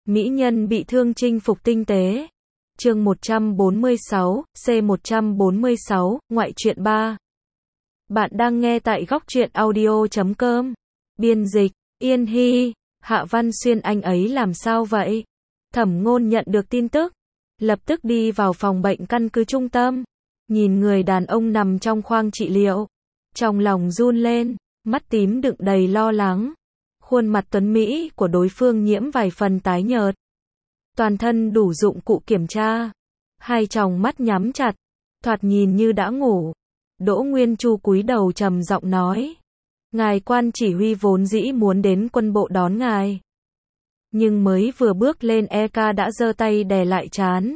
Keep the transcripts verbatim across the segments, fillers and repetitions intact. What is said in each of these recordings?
Mỹ nhân bị thương chinh phục tinh tế. Chương một trăm bốn mươi sáu, C một trăm bốn mươi sáu, ngoại truyện ba. Bạn đang nghe tại góc truyện audio chấm com. Biên dịch, Yên Hy. Hạ Văn Xuyên, anh ấy làm sao vậy? Thẩm Ngôn nhận được tin tức, lập tức đi vào phòng bệnh căn cứ trung tâm. Nhìn người đàn ông nằm trong khoang trị liệu, trong lòng run lên, mắt tím đựng đầy lo lắng. Khuôn mặt tuấn Mỹ của đối phương nhiễm vài phần tái nhợt. Toàn thân đủ dụng cụ kiểm tra. Hai tròng mắt nhắm chặt, thoạt nhìn như đã ngủ. Đỗ Nguyên Chu cúi đầu trầm giọng nói. Ngài quan chỉ huy vốn dĩ muốn đến quân bộ đón ngài. Nhưng mới vừa bước lên e ca đã giơ tay đè lại trán.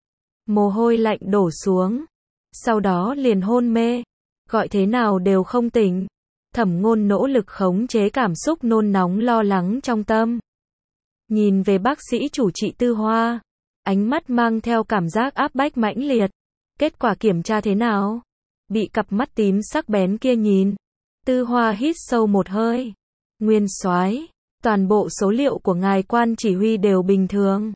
Mồ hôi lạnh đổ xuống. Sau đó liền hôn mê. Gọi thế nào đều không tỉnh. Thẩm Ngôn nỗ lực khống chế cảm xúc nôn nóng lo lắng trong tâm. Nhìn về bác sĩ chủ trị Tư Hoa. Ánh mắt mang theo cảm giác áp bách mãnh liệt. Kết quả kiểm tra thế nào? Bị cặp mắt tím sắc bén kia nhìn. Tư Hoa hít sâu một hơi. Nguyên soái, toàn bộ số liệu của ngài quan chỉ huy đều bình thường.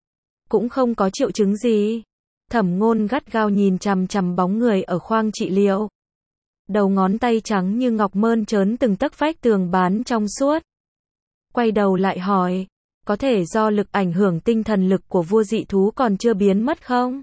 Cũng không có triệu chứng gì. Thẩm Ngôn gắt gao nhìn chằm chằm bóng người ở khoang trị liệu. Đầu ngón tay trắng như ngọc mơn trớn từng tấc vách tường bán trong suốt. Quay đầu lại hỏi, có thể do lực ảnh hưởng tinh thần lực của vua dị thú còn chưa biến mất không?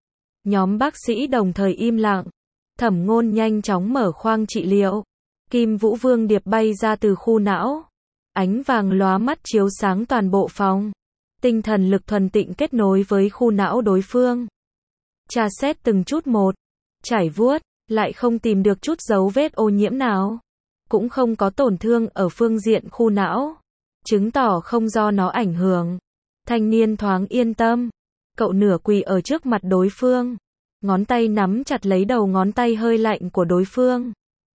Nhóm bác sĩ đồng thời im lặng. Thẩm Ngôn nhanh chóng mở khoang trị liệu. Kim Vũ Vương Điệp bay ra từ khu não. Ánh vàng lóa mắt chiếu sáng toàn bộ phòng. Tinh thần lực thuần tịnh kết nối với khu não đối phương. Tra xét từng chút một. Trải vuốt, lại không tìm được chút dấu vết ô nhiễm nào. Cũng không có tổn thương ở phương diện khu não. Chứng tỏ không do nó ảnh hưởng. Thanh niên thoáng yên tâm. Cậu nửa quỳ ở trước mặt đối phương. Ngón tay nắm chặt lấy đầu ngón tay hơi lạnh của đối phương.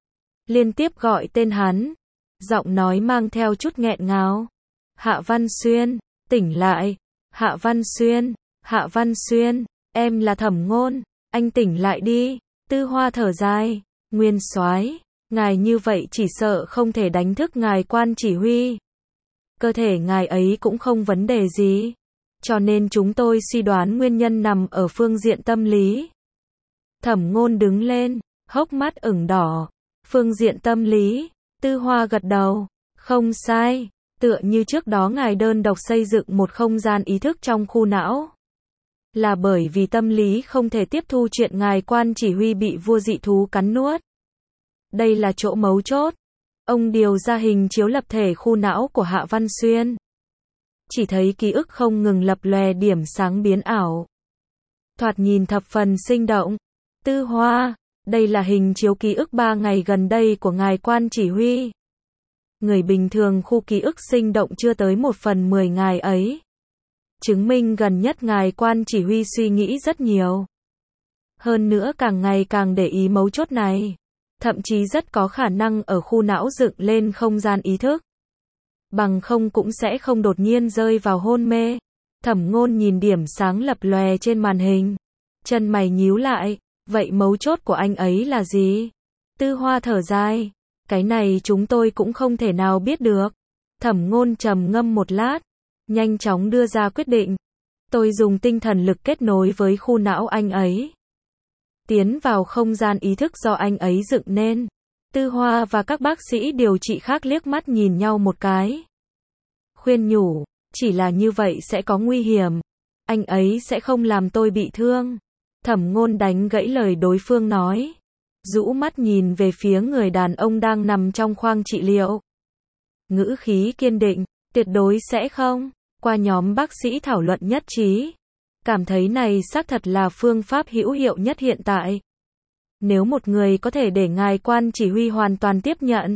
Liên tiếp gọi tên hắn. Giọng nói mang theo chút nghẹn ngào. Hạ Văn Xuyên, tỉnh lại. Hạ Văn Xuyên, Hạ Văn Xuyên, em là Thẩm Ngôn, anh tỉnh lại đi. Tư Hoa thở dài. Nguyên soái, ngài như vậy chỉ sợ không thể đánh thức ngài quan chỉ huy. Cơ thể ngài ấy cũng không vấn đề gì. Cho nên chúng tôi suy đoán nguyên nhân nằm ở phương diện tâm lý. Thẩm Ngôn đứng lên, hốc mắt ửng đỏ. Phương diện tâm lý. Tư Hoa gật đầu. Không sai. Tựa như trước đó ngài đơn độc xây dựng một không gian ý thức trong khu não. Là bởi vì tâm lý không thể tiếp thu chuyện ngài quan chỉ huy bị vua dị thú cắn nuốt. Đây là chỗ mấu chốt. Ông điều ra hình chiếu lập thể khu não của Hạ Văn Xuyên. Chỉ thấy ký ức không ngừng lập lòe điểm sáng biến ảo. Thoạt nhìn thập phần sinh động. Tư Hoa, đây là hình chiếu ký ức ba ngày gần đây của ngài quan chỉ huy. Người bình thường khu ký ức sinh động chưa tới một phần mười ngày ấy. Chứng minh gần nhất ngài quan chỉ huy suy nghĩ rất nhiều. Hơn nữa càng ngày càng để ý mấu chốt này. Thậm chí rất có khả năng ở khu não dựng lên không gian ý thức. Bằng không cũng sẽ không đột nhiên rơi vào hôn mê. Thẩm Ngôn nhìn điểm sáng lập lòe trên màn hình. Chân mày nhíu lại. Vậy mấu chốt của anh ấy là gì? Tư Hoa thở dài. Cái này chúng tôi cũng không thể nào biết được. Thẩm Ngôn trầm ngâm một lát. Nhanh chóng đưa ra quyết định. Tôi dùng tinh thần lực kết nối với khu não anh ấy. Tiến vào không gian ý thức do anh ấy dựng nên. Tư Hoa và các bác sĩ điều trị khác liếc mắt nhìn nhau một cái. Khuyên nhủ, chỉ là như vậy sẽ có nguy hiểm. Anh ấy sẽ không làm tôi bị thương. Thẩm Ngôn đánh gãy lời đối phương nói. Rũ mắt nhìn về phía người đàn ông đang nằm trong khoang trị liệu. Ngữ khí kiên định, tuyệt đối sẽ không. Qua nhóm bác sĩ thảo luận nhất trí. Cảm thấy này xác thật là phương pháp hữu hiệu nhất hiện tại. Nếu một người có thể để ngài quan chỉ huy hoàn toàn tiếp nhận.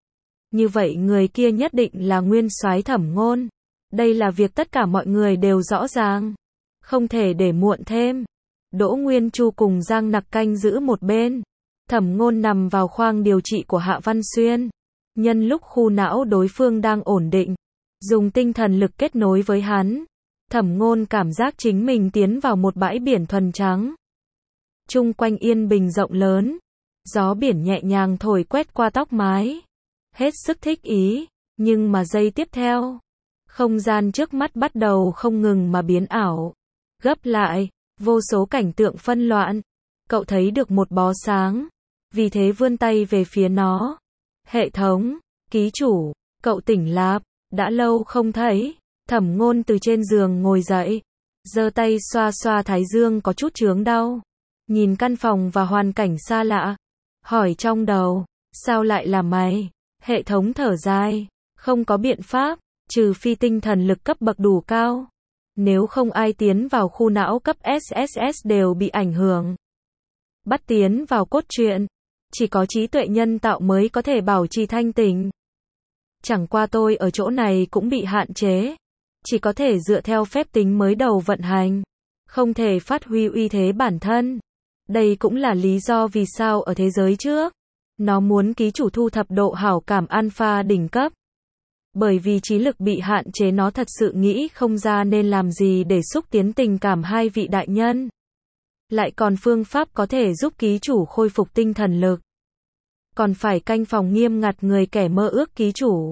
Như vậy người kia nhất định là nguyên soái Thẩm Ngôn. Đây là việc tất cả mọi người đều rõ ràng. Không thể để muộn thêm. Đỗ Nguyên Chu cùng Giang Nặc canh giữ một bên. Thẩm Ngôn nằm vào khoang điều trị của Hạ Văn Xuyên. Nhân lúc khu não đối phương đang ổn định. Dùng tinh thần lực kết nối với hắn. Thẩm Ngôn cảm giác chính mình tiến vào một bãi biển thuần trắng. Chung quanh yên bình rộng lớn. Gió biển nhẹ nhàng thổi quét qua tóc mái. Hết sức thích ý. Nhưng mà giây tiếp theo. Không gian trước mắt bắt đầu không ngừng mà biến ảo. Gấp lại, vô số cảnh tượng phân loạn. Cậu thấy được một bó sáng. Vì thế vươn tay về phía nó. Hệ thống, ký chủ, cậu tỉnh lạp, đã lâu không thấy. Thẩm Ngôn từ trên giường ngồi dậy. Giơ tay xoa xoa thái dương có chút chướng đau. Nhìn căn phòng và hoàn cảnh xa lạ. Hỏi trong đầu, sao lại là mày? Hệ thống thở dài. Không có biện pháp, trừ phi tinh thần lực cấp bậc đủ cao. Nếu không ai tiến vào khu não cấp ét ét ét đều bị ảnh hưởng. Bắt tiến vào cốt truyện. Chỉ có trí tuệ nhân tạo mới có thể bảo trì thanh tỉnh. Chẳng qua tôi ở chỗ này cũng bị hạn chế. Chỉ có thể dựa theo phép tính mới đầu vận hành. Không thể phát huy uy thế bản thân. Đây cũng là lý do vì sao ở thế giới trước, nó muốn ký chủ thu thập độ hảo cảm alpha đỉnh cấp. Bởi vì trí lực bị hạn chế nó thật sự nghĩ không ra nên làm gì để xúc tiến tình cảm hai vị đại nhân. Lại còn phương pháp có thể giúp ký chủ khôi phục tinh thần lực. Còn phải canh phòng nghiêm ngặt người kẻ mơ ước ký chủ.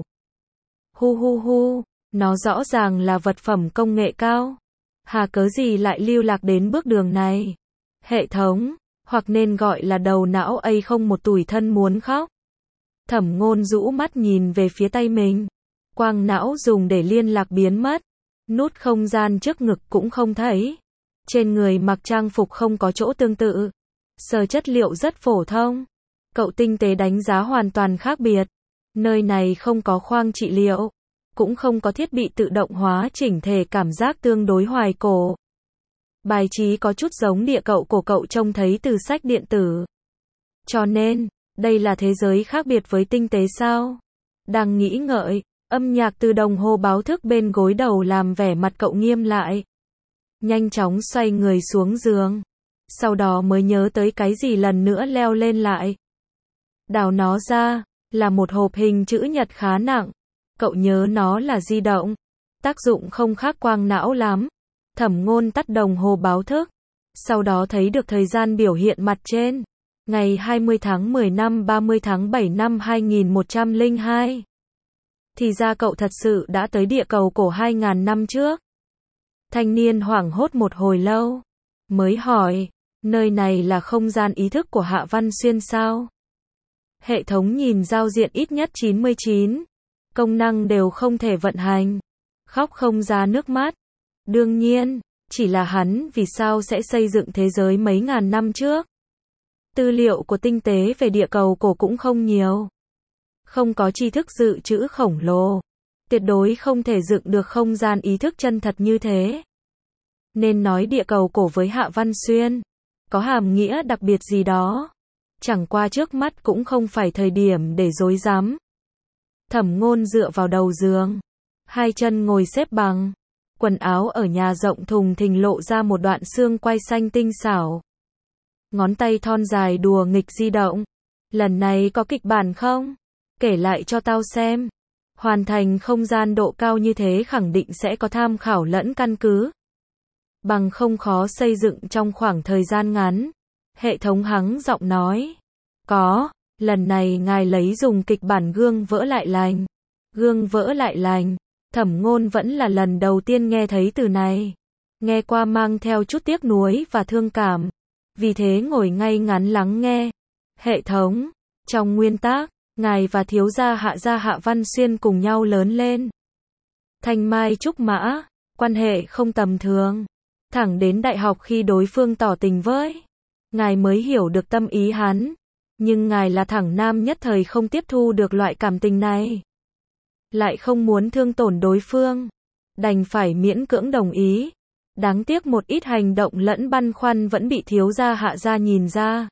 Hu hu hu, nó rõ ràng là vật phẩm công nghệ cao. Hà cớ gì lại lưu lạc đến bước đường này? Hệ thống, hoặc nên gọi là đầu não A không một tủi thân muốn khóc. Thẩm Ngôn rũ mắt nhìn về phía tay mình. Quang não dùng để liên lạc biến mất. Nút không gian trước ngực cũng không thấy. Trên người mặc trang phục không có chỗ tương tự. Sờ chất liệu rất phổ thông. Cậu tinh tế đánh giá hoàn toàn khác biệt. Nơi này không có khoang trị liệu. Cũng không có thiết bị tự động hóa chỉnh thể cảm giác tương đối hoài cổ. Bài trí có chút giống địa cầu của cậu trông thấy từ sách điện tử. Cho nên, đây là thế giới khác biệt với tinh tế sao? Đang nghĩ ngợi, âm nhạc từ đồng hồ báo thức bên gối đầu làm vẻ mặt cậu nghiêm lại. Nhanh chóng xoay người xuống giường. Sau đó mới nhớ tới cái gì lần nữa leo lên lại. Đào nó ra, là một hộp hình chữ nhật khá nặng. Cậu nhớ nó là di động. Tác dụng không khác quang não lắm. Thẩm Ngôn tắt đồng hồ báo thức. Sau đó thấy được thời gian biểu hiện mặt trên. Ngày hai mươi tháng mười năm ba mươi tháng bảy năm hai nghìn một trăm lẻ hai. Thì ra cậu thật sự đã tới địa cầu cổ hai nghìn năm trước. Thanh niên hoảng hốt một hồi lâu. Mới hỏi, nơi này là không gian ý thức của Hạ Văn Xuyên sao? Hệ thống nhìn giao diện ít nhất chín mươi chín. Công năng đều không thể vận hành. Khóc không ra nước mắt. Đương nhiên, chỉ là hắn vì sao sẽ xây dựng thế giới mấy ngàn năm trước. Tư liệu của tinh tế về địa cầu cổ cũng không nhiều. Không có tri thức dự trữ khổng lồ. Tuyệt đối không thể dựng được không gian ý thức chân thật như thế. Nên nói địa cầu cổ với Hạ Văn Xuyên có hàm nghĩa đặc biệt gì đó. Chẳng qua trước mắt cũng không phải thời điểm để dối dám. Thẩm Ngôn dựa vào đầu giường. Hai chân ngồi xếp bằng. Quần áo ở nhà rộng thùng thình lộ ra một đoạn xương quai xanh tinh xảo. Ngón tay thon dài đùa nghịch di động. Lần này có kịch bản không? Kể lại cho tao xem. Hoàn thành không gian độ cao như thế khẳng định sẽ có tham khảo lẫn căn cứ. Bằng không khó xây dựng trong khoảng thời gian ngắn. Hệ thống hắng giọng nói. Có, lần này ngài lấy dùng kịch bản gương vỡ lại lành. Gương vỡ lại lành. Thẩm Ngôn vẫn là lần đầu tiên nghe thấy từ này. Nghe qua mang theo chút tiếc nuối và thương cảm. Vì thế ngồi ngay ngắn lắng nghe. Hệ thống, trong nguyên tác, ngài và thiếu gia Hạ gia Hạ Văn Xuyên cùng nhau lớn lên. Thanh mai trúc mã, quan hệ không tầm thường. Thẳng đến đại học khi đối phương tỏ tình với ngài mới hiểu được tâm ý hắn. Nhưng ngài là thẳng nam nhất thời không tiếp thu được loại cảm tình này. Lại không muốn thương tổn đối phương. Đành phải miễn cưỡng đồng ý. Đáng tiếc một ít hành động lẫn băn khoăn vẫn bị thiếu gia Hạ gia nhìn ra.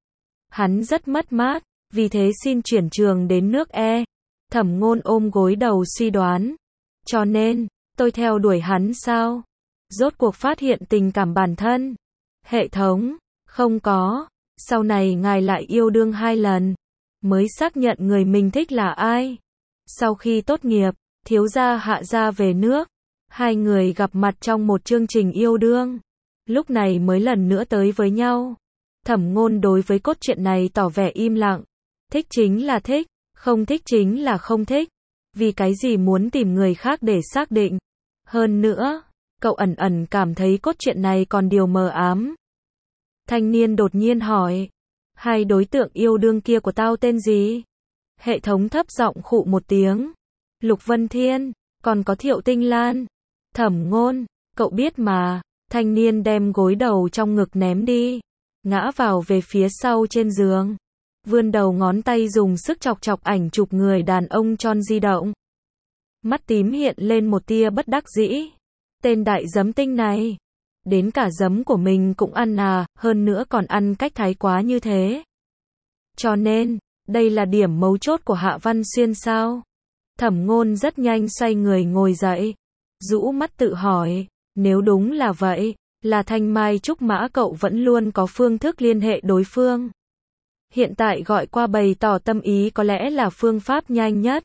Hắn rất mất mát, vì thế xin chuyển trường đến nước E. Thẩm Ngôn ôm gối đầu suy đoán. Cho nên, tôi theo đuổi hắn sao? Rốt cuộc phát hiện tình cảm bản thân. Hệ thống, không có. Sau này ngài lại yêu đương hai lần. Mới xác nhận người mình thích là ai. Sau khi tốt nghiệp, thiếu gia Hạ gia về nước. Hai người gặp mặt trong một chương trình yêu đương. Lúc này mới lần nữa tới với nhau. Thẩm Ngôn đối với cốt truyện này tỏ vẻ im lặng. Thích chính là thích, không thích chính là không thích. Vì cái gì muốn tìm người khác để xác định? Hơn nữa, cậu ẩn ẩn cảm thấy cốt truyện này còn điều mờ ám. Thanh niên đột nhiên hỏi, hai đối tượng yêu đương kia của tao tên gì? Hệ thống thấp giọng khụ một tiếng. Lục Vân Thiên, còn có Thiệu Tinh Lan. Thẩm Ngôn, cậu biết mà. Thanh niên đem gối đầu trong ngực ném đi, ngã vào về phía sau trên giường, vươn đầu ngón tay dùng sức chọc chọc ảnh chụp người đàn ông tròn di động. Mắt tím hiện lên một tia bất đắc dĩ. Tên đại giấm tinh này, đến cả giấm của mình cũng ăn à, hơn nữa còn ăn cách thái quá như thế. Cho nên, đây là điểm mấu chốt của Hạ Văn Xuyên sao? Thẩm Ngôn rất nhanh xoay người ngồi dậy, rũ mắt tự hỏi, nếu đúng là vậy, là Thanh Mai Trúc Mã cậu vẫn luôn có phương thức liên hệ đối phương. Hiện tại gọi qua bày tỏ tâm ý có lẽ là phương pháp nhanh nhất.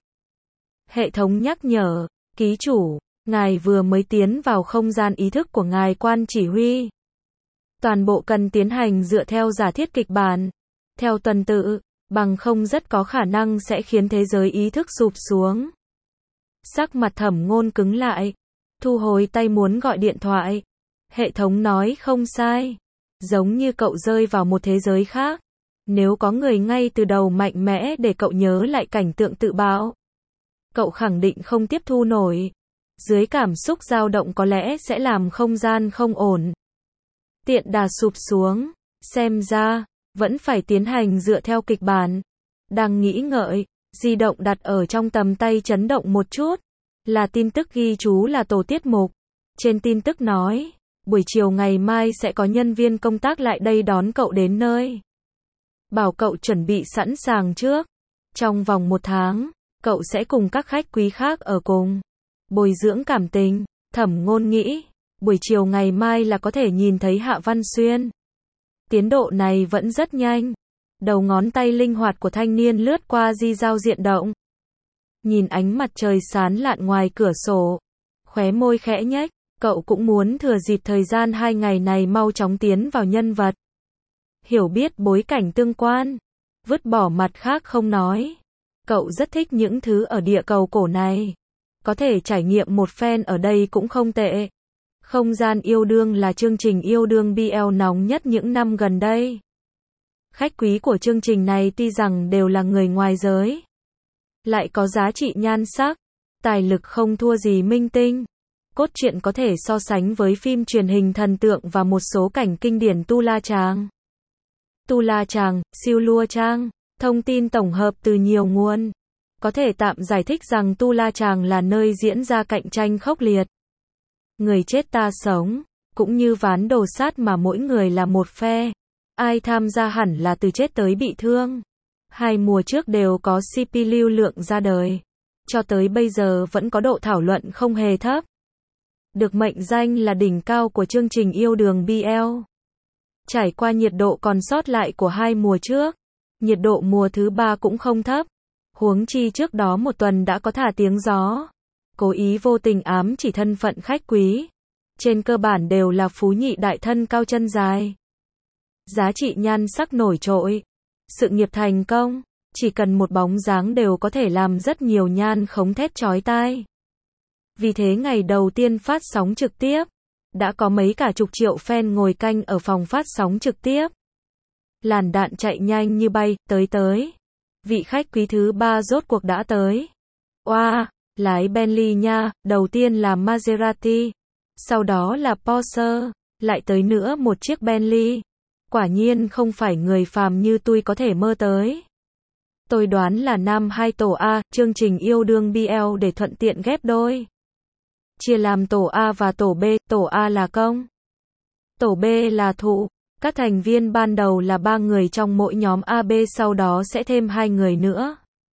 Hệ thống nhắc nhở, ký chủ, ngài vừa mới tiến vào không gian ý thức của ngài quan chỉ huy. Toàn bộ cần tiến hành dựa theo giả thiết kịch bản, theo tuần tự, bằng không rất có khả năng sẽ khiến thế giới ý thức sụp xuống. Sắc mặt Thẩm Ngôn cứng lại, thu hồi tay muốn gọi điện thoại. Hệ thống nói không sai, giống như cậu rơi vào một thế giới khác. Nếu có người ngay từ đầu mạnh mẽ để cậu nhớ lại cảnh tượng tự bạo, cậu khẳng định không tiếp thu nổi. Dưới cảm xúc dao động có lẽ sẽ làm không gian không ổn. Tiện đà sụp xuống, xem ra, vẫn phải tiến hành dựa theo kịch bản. Đang nghĩ ngợi, di động đặt ở trong tầm tay chấn động một chút. Là tin tức ghi chú là tổ tiết mục. Trên tin tức nói, buổi chiều ngày mai sẽ có nhân viên công tác lại đây đón cậu đến nơi. Bảo cậu chuẩn bị sẵn sàng trước. Trong vòng một tháng, cậu sẽ cùng các khách quý khác ở cùng. Bồi dưỡng cảm tình. Thẩm Ngôn nghĩ, buổi chiều ngày mai là có thể nhìn thấy Hạ Văn Xuyên. Tiến độ này vẫn rất nhanh. Đầu ngón tay linh hoạt của thanh niên lướt qua di giao diện động. Nhìn ánh mặt trời sáng lạn ngoài cửa sổ, khóe môi khẽ nhếch, cậu cũng muốn thừa dịp thời gian hai ngày này mau chóng tiến vào nhân vật. Hiểu biết bối cảnh tương quan, vứt bỏ mặt khác không nói. Cậu rất thích những thứ ở địa cầu cổ này. Có thể trải nghiệm một phen ở đây cũng không tệ. Không gian yêu đương là chương trình yêu đương bê lờ nóng nhất những năm gần đây. Khách quý của chương trình này tuy rằng đều là người ngoài giới, lại có giá trị nhan sắc, tài lực không thua gì minh tinh. Cốt truyện có thể so sánh với phim truyền hình thần tượng và một số cảnh kinh điển Tu La Chàng. Tu La Chàng, Siêu Lua Trang, thông tin tổng hợp từ nhiều nguồn. Có thể tạm giải thích rằng Tu La Chàng là nơi diễn ra cạnh tranh khốc liệt. Người chết ta sống, cũng như ván đồ sát mà mỗi người là một phe. Ai tham gia hẳn là từ chết tới bị thương. Hai mùa trước đều có xê pê lưu lượng ra đời. Cho tới bây giờ vẫn có độ thảo luận không hề thấp. Được mệnh danh là đỉnh cao của chương trình yêu đương bê lờ. Trải qua nhiệt độ còn sót lại của hai mùa trước, nhiệt độ mùa thứ ba cũng không thấp. Huống chi trước đó một tuần đã có thả tiếng gió. Cố ý vô tình ám chỉ thân phận khách quý. Trên cơ bản đều là phú nhị đại thân cao chân dài. Giá trị nhan sắc nổi trội. Sự nghiệp thành công, chỉ cần một bóng dáng đều có thể làm rất nhiều nhan khống thét chói tai. Vì thế ngày đầu tiên phát sóng trực tiếp, đã có mấy cả chục triệu fan ngồi canh ở phòng phát sóng trực tiếp. Làn đạn chạy nhanh như bay, tới tới. Vị khách quý thứ ba rốt cuộc đã tới. Oa, wow, lái Bentley nha, đầu tiên là Maserati, sau đó là Porsche, lại tới nữa một chiếc Bentley. Quả nhiên không phải người phàm như tôi có thể mơ tới. Tôi đoán là nam hai tổ A, chương trình yêu đương bê lờ để thuận tiện ghép đôi. Chia làm tổ A và tổ B, tổ A là công, tổ B là thụ. Các thành viên ban đầu là ba người trong mỗi nhóm a bê, sau đó sẽ thêm hai người nữa.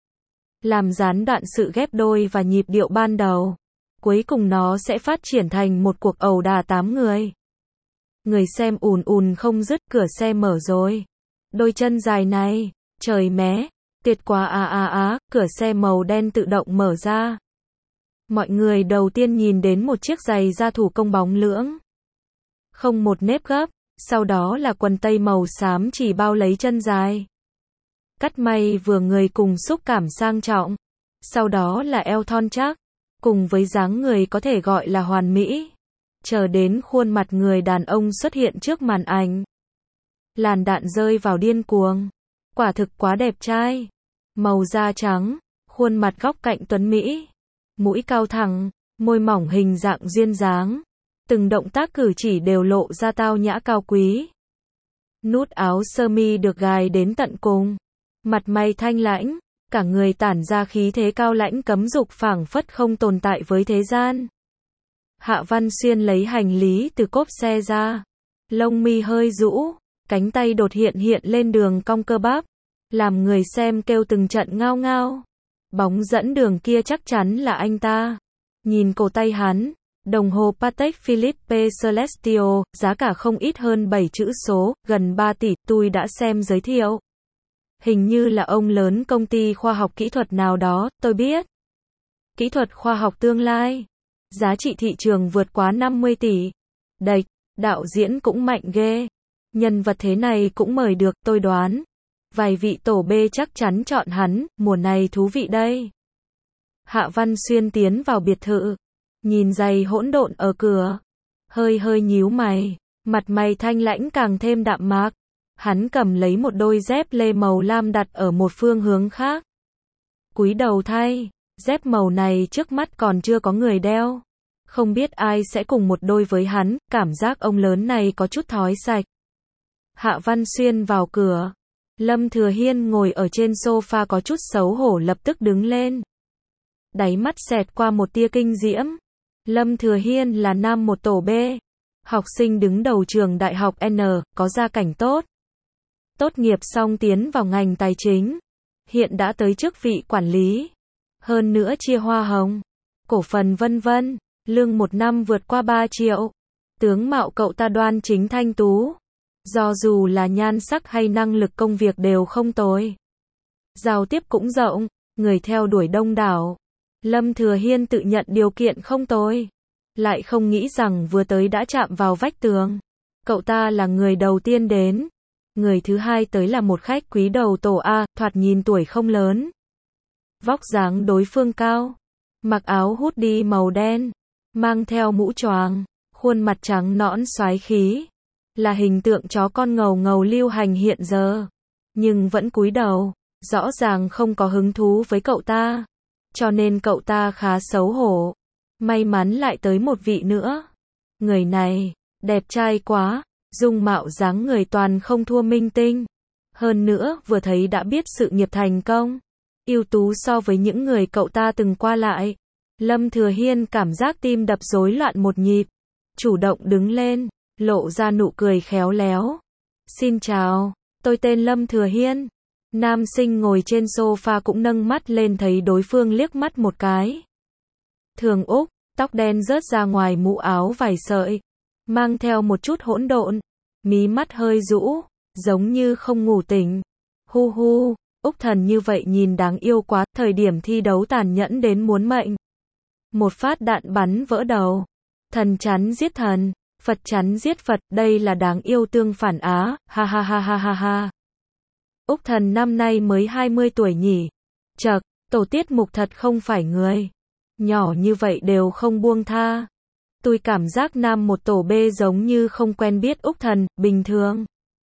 Làm gián đoạn sự ghép đôi và nhịp điệu ban đầu. Cuối cùng nó sẽ phát triển thành một cuộc ẩu đả tám người. Người xem ùn ùn không dứt, cửa xe mở rồi. Đôi chân dài này, trời mé, tuyệt quá à à á, cửa xe màu đen tự động mở ra. Mọi người đầu tiên nhìn đến một chiếc giày da thủ công bóng lưỡng. Không một nếp gấp, sau đó là quần tây màu xám chỉ bao lấy chân dài. Cắt may vừa người cùng xúc cảm sang trọng. sau đó là eo thon chắc, cùng với dáng người có thể gọi là hoàn mỹ. Chờ đến khuôn mặt người đàn ông xuất hiện trước màn ảnh. Làn đạn rơi vào điên cuồng. Quả thực quá đẹp trai. Màu da trắng, khuôn mặt góc cạnh tuấn Mỹ, mũi cao thẳng, môi mỏng hình dạng duyên dáng. Từng động tác cử chỉ đều lộ ra tao nhã cao quý. Nút áo sơ mi được gài đến tận cùng. Mặt mày thanh lãnh, cả người tản ra khí thế cao lãnh cấm dục phảng phất không tồn tại với thế gian. Hạ Văn Xuyên lấy hành lý từ cốp xe ra. Lông mi hơi rũ, cánh tay đột hiện hiện lên đường cong cơ bắp, làm người xem kêu từng trận ngao ngao. Bóng dẫn đường kia chắc chắn là anh ta. Nhìn cổ tay hắn, đồng hồ Patek Philippe Celestio, giá cả không ít hơn bảy chữ số, gần ba tỷ, tôi đã xem giới thiệu. Hình như là ông lớn công ty khoa học kỹ thuật nào đó, tôi biết. Kỹ thuật khoa học tương lai. Giá trị thị trường vượt quá năm mươi tỷ. Đạch, đạo diễn cũng mạnh ghê. Nhân vật thế này cũng mời được, tôi đoán. Vài vị tổ B chắc chắn chọn hắn, mùa này thú vị đây. Hạ Văn Xuyên tiến vào biệt thự. Nhìn giày hỗn độn ở cửa. Hơi hơi nhíu mày. Mặt mày thanh lãnh càng thêm đạm mạc. Hắn cầm lấy một đôi dép lê màu lam đặt ở một phương hướng khác. Cúi đầu thay. Dép màu này trước mắt còn chưa có người đeo. Không biết ai sẽ cùng một đôi với hắn, cảm giác ông lớn này có chút thói sạch. Hạ Văn Xuyên vào cửa. Lâm Thừa Hiên ngồi ở trên sofa có chút xấu hổ lập tức đứng lên. Đáy mắt xẹt qua một tia kinh diễm. Lâm Thừa Hiên là nam một tổ B. Học sinh đứng đầu trường đại học N, có gia cảnh tốt. Tốt nghiệp xong tiến vào ngành tài chính. Hiện đã tới chức vị quản lý. Hơn nữa chia hoa hồng, cổ phần vân vân, lương một năm vượt qua ba triệu. Tướng mạo cậu ta đoan chính thanh tú. Do dù là nhan sắc hay năng lực công việc đều không tồi. Giao tiếp cũng rộng, người theo đuổi đông đảo. Lâm Thừa Hiên tự nhận điều kiện không tồi. Lại không nghĩ rằng vừa tới đã chạm vào vách tường. Cậu ta là người đầu tiên đến. Người thứ hai tới là một khách quý đầu tổ A, thoạt nhìn tuổi không lớn. Vóc dáng đối phương cao. Mặc áo hoodie màu đen. Mang theo mũ choàng. Khuôn mặt trắng nõn xoái khí. Là hình tượng chó con ngầu ngầu lưu hành hiện giờ. Nhưng vẫn cúi đầu. Rõ ràng không có hứng thú với cậu ta. Cho nên cậu ta khá xấu hổ. May mắn lại tới một vị nữa. Người này, đẹp trai quá. Dung mạo dáng người toàn không thua minh tinh. Hơn nữa, vừa thấy đã biết sự nghiệp thành công. Ưu tú so với những người cậu ta từng qua lại. Lâm Thừa Hiên cảm giác tim đập rối loạn một nhịp. Chủ động đứng lên, lộ ra nụ cười khéo léo. Xin chào, tôi tên Lâm Thừa Hiên. Nam sinh ngồi trên sofa cũng nâng mắt lên thấy đối phương liếc mắt một cái. Thường Úc, tóc đen rớt ra ngoài mũ áo vài sợi. Mang theo một chút hỗn độn. Mí mắt hơi rũ, giống như không ngủ tỉnh. Hu hu. Úc Thần như vậy nhìn đáng yêu quá, thời điểm thi đấu tàn nhẫn đến muốn mệnh. Một phát đạn bắn vỡ đầu. Thần chắn giết thần, Phật chắn giết Phật, đây là đáng yêu tương phản á, ha ha ha ha ha ha. Úc Thần năm nay mới hai mươi tuổi nhỉ. Chậc, tổ tiết mục thật không phải người. Nhỏ như vậy đều không buông tha. Tôi cảm giác nam một tổ B giống như không quen biết Úc Thần, bình thường.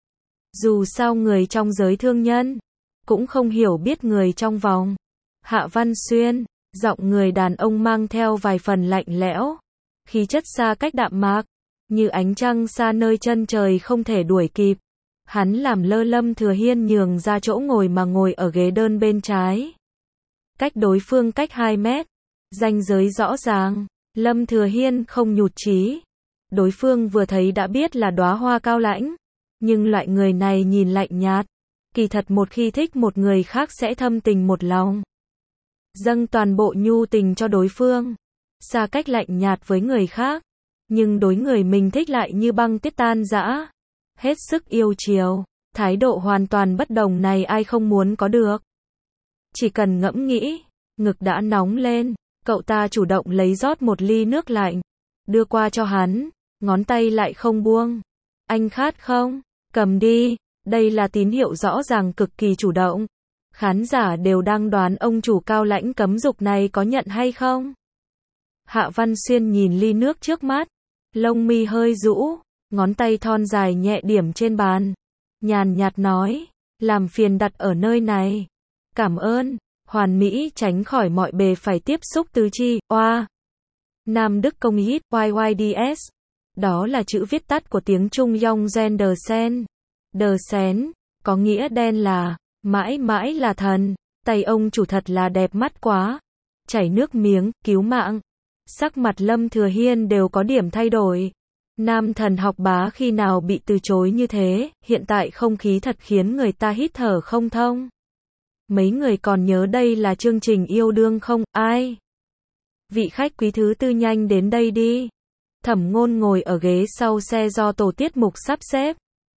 Dù sao người trong giới thương nhân cũng không hiểu biết người trong vòng. Hạ Văn Xuyên, giọng người đàn ông mang theo vài phần lạnh lẽo, khí chất xa cách đạm mạc, như ánh trăng xa nơi chân trời không thể đuổi kịp. Hắn làm lơ Lâm Thừa Hiên nhường ra chỗ ngồi mà ngồi ở ghế đơn bên trái. Cách đối phương cách hai mét, ranh giới rõ ràng. Lâm Thừa Hiên không nhụt chí. Đối phương vừa thấy đã biết là đóa hoa cao lãnh, nhưng loại người này nhìn lạnh nhạt. Kỳ thật một khi thích một người khác sẽ thâm tình một lòng. Dâng toàn bộ nhu tình cho đối phương. Xa cách lạnh nhạt với người khác. Nhưng đối người mình thích lại như băng tuyết tan rã. Hết sức yêu chiều. Thái độ hoàn toàn bất đồng này ai không muốn có được. Chỉ cần ngẫm nghĩ, ngực đã nóng lên. Cậu ta chủ động lấy rót một ly nước lạnh. Đưa qua cho hắn. Ngón tay lại không buông. Anh khát không? Cầm đi. Đây là tín hiệu rõ ràng cực kỳ chủ động. Khán giả đều đang đoán ông chủ cao lãnh cấm dục này có nhận hay không. Hạ Văn Xuyên nhìn ly nước trước mắt, lông mi hơi rũ, ngón tay thon dài nhẹ điểm trên bàn, nhàn nhạt nói, làm phiền đặt ở nơi này. Cảm ơn. Hoàn mỹ tránh khỏi mọi bề phải tiếp xúc tứ chi. Oa. Nam Đức Công Yít, Y Y D S. Đó là chữ viết tắt của tiếng Trung Yong Gen De Sen. De Sen, có nghĩa đen là, mãi mãi là thần. Tay ông chủ thật là đẹp mắt quá. Chảy nước miếng, cứu mạng. Sắc mặt Lâm Thừa Hiên đều có điểm thay đổi. Nam thần học bá khi nào bị từ chối như thế, hiện tại không khí thật khiến người ta hít thở không thông. Mấy người còn nhớ đây là chương trình yêu đương không? Ai? Vị khách quý thứ tư nhanh đến đây đi. Thẩm Ngôn ngồi ở ghế sau xe do tổ tiết mục sắp xếp.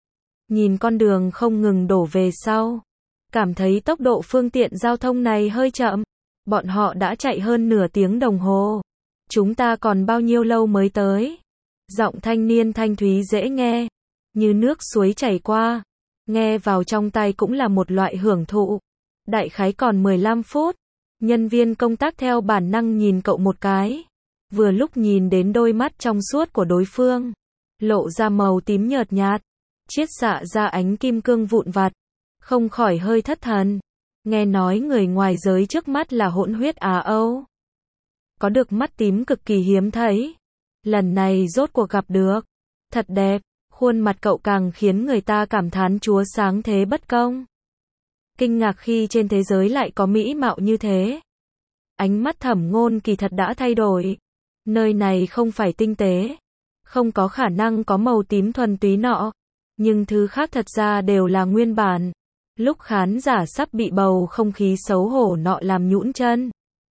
Nhìn con đường không ngừng đổ về sau. Cảm thấy tốc độ phương tiện giao thông này hơi chậm. Bọn họ đã chạy hơn nửa tiếng đồng hồ. Chúng ta còn bao nhiêu lâu mới tới? Giọng thanh niên thanh thúy dễ nghe. Như nước suối chảy qua. Nghe vào trong tai cũng là một loại hưởng thụ. Đại khái còn mười lăm phút. Nhân viên công tác theo bản năng nhìn cậu một cái. Vừa lúc nhìn đến đôi mắt trong suốt của đối phương. Lộ ra màu tím nhợt nhạt. Chiết xạ ra ánh kim cương vụn vặt. Không khỏi hơi thất thần. Nghe nói người ngoài giới trước mắt là hỗn huyết Á Âu. Có được mắt tím cực kỳ hiếm thấy. Lần này rốt cuộc gặp được. Thật đẹp. Khuôn mặt cậu càng khiến người ta cảm thán Chúa sáng thế bất công. Kinh ngạc khi trên thế giới lại có mỹ mạo như thế. Ánh mắt Thẩm Ngôn kỳ thật đã thay đổi. Nơi này không phải tinh tế. Không có khả năng có màu tím thuần túy nọ. Nhưng thứ khác thật ra đều là nguyên bản. Lúc khán giả sắp bị bầu không khí xấu hổ nọ làm nhũn chân.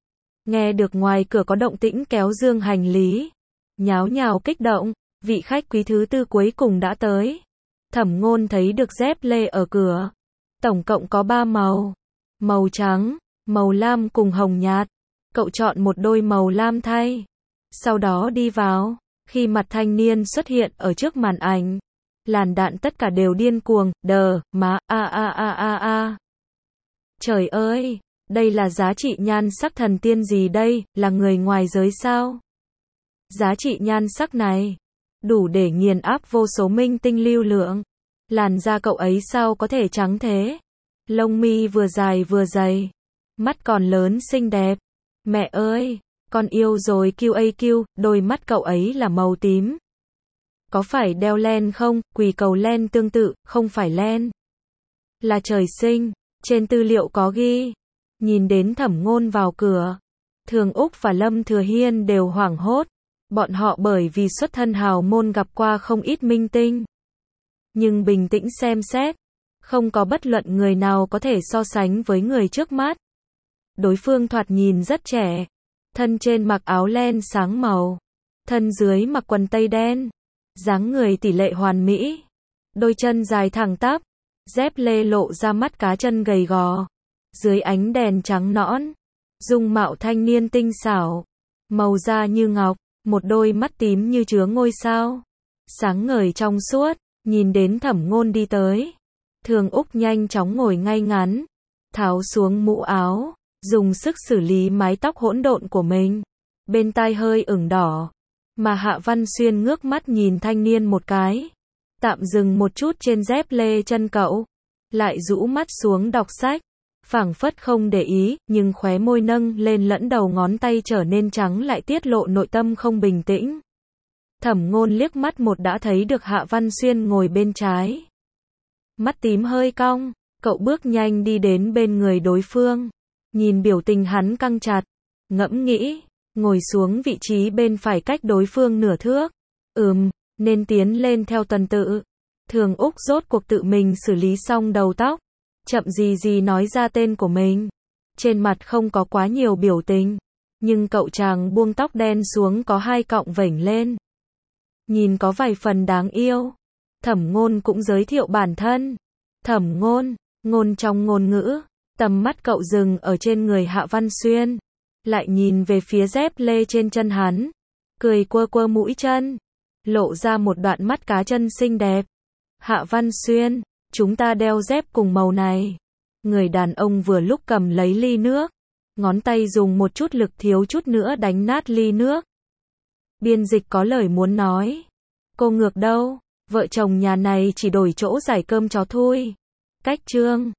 Nghe được ngoài cửa có động tĩnh kéo dương hành lý. Nháo nhào kích động. Vị khách quý thứ tư cuối cùng đã tới. Thẩm Ngôn thấy được dép lê ở cửa. Tổng cộng có ba màu. Màu trắng, màu lam cùng hồng nhạt. Cậu chọn một đôi màu lam thay. Sau đó đi vào. Khi mặt thanh niên xuất hiện ở trước màn ảnh. Làn đạn tất cả đều điên cuồng. Đờ, má, a a a a a. Trời ơi, đây là giá trị nhan sắc thần tiên gì đây, là người ngoài giới sao? Giá trị nhan sắc này đủ để nghiền áp vô số minh tinh lưu lượng. Làn da cậu ấy sao có thể trắng thế? Lông mi vừa dài vừa dày. Mắt còn lớn xinh đẹp. Mẹ ơi, con yêu rồi Q A Q, đôi mắt cậu ấy là màu tím. Có phải đeo len không? Quỳ cầu len tương tự, không phải len. Là trời sinh, trên tư liệu có ghi. Nhìn đến Thẩm Ngôn vào cửa. Thường Úc và Lâm Thừa Hiên đều hoảng hốt. Bọn họ bởi vì xuất thân hào môn gặp qua không ít minh tinh. Nhưng bình tĩnh xem xét, không có bất luận người nào có thể so sánh với người trước mắt. Đối phương thoạt nhìn rất trẻ, thân trên mặc áo len sáng màu, thân dưới mặc quần tây đen, dáng người tỷ lệ hoàn mỹ, đôi chân dài thẳng tắp, dép lê lộ ra mắt cá chân gầy gò, dưới ánh đèn trắng nõn, dung mạo thanh niên tinh xảo, màu da như ngọc, một đôi mắt tím như chứa ngôi sao, sáng ngời trong suốt. Nhìn đến Thẩm Ngôn đi tới, Thường Úc nhanh chóng ngồi ngay ngắn, tháo xuống mũ áo, dùng sức xử lý mái tóc hỗn độn của mình, bên tai hơi ửng đỏ, mà Hạ Văn Xuyên ngước mắt nhìn thanh niên một cái, tạm dừng một chút trên dép lê chân cậu, lại rũ mắt xuống đọc sách, phảng phất không để ý, nhưng khóe môi nâng lên lẫn đầu ngón tay trở nên trắng lại tiết lộ nội tâm không bình tĩnh. Thẩm Ngôn liếc mắt một đã thấy được Hạ Văn Xuyên ngồi bên trái. Mắt tím hơi cong, cậu bước nhanh đi đến bên người đối phương. Nhìn biểu tình hắn căng chặt, ngẫm nghĩ, ngồi xuống vị trí bên phải cách đối phương nửa thước. Ừm, nên tiến lên theo tuần tự. Thường Úc rốt cuộc tự mình xử lý xong đầu tóc. Chậm gì gì nói ra tên của mình. Trên mặt không có quá nhiều biểu tình. Nhưng cậu chàng buông tóc đen xuống có hai cọng vểnh lên. Nhìn có vài phần đáng yêu. Thẩm Ngôn cũng giới thiệu bản thân. Thẩm Ngôn, ngôn trong ngôn ngữ. Tầm mắt cậu dừng ở trên người Hạ Văn Xuyên. Lại nhìn về phía dép lê trên chân hắn. Cười quơ quơ mũi chân. Lộ ra một đoạn mắt cá chân xinh đẹp. Hạ Văn Xuyên, chúng ta đeo dép cùng màu này. Người đàn ông vừa lúc cầm lấy ly nước, ngón tay dùng một chút lực thiếu chút nữa đánh nát ly nước. Biên dịch có lời muốn nói. Cô Ngược đâu? Vợ chồng nhà này chỉ đổi chỗ giải cơm chó thôi. Cách chương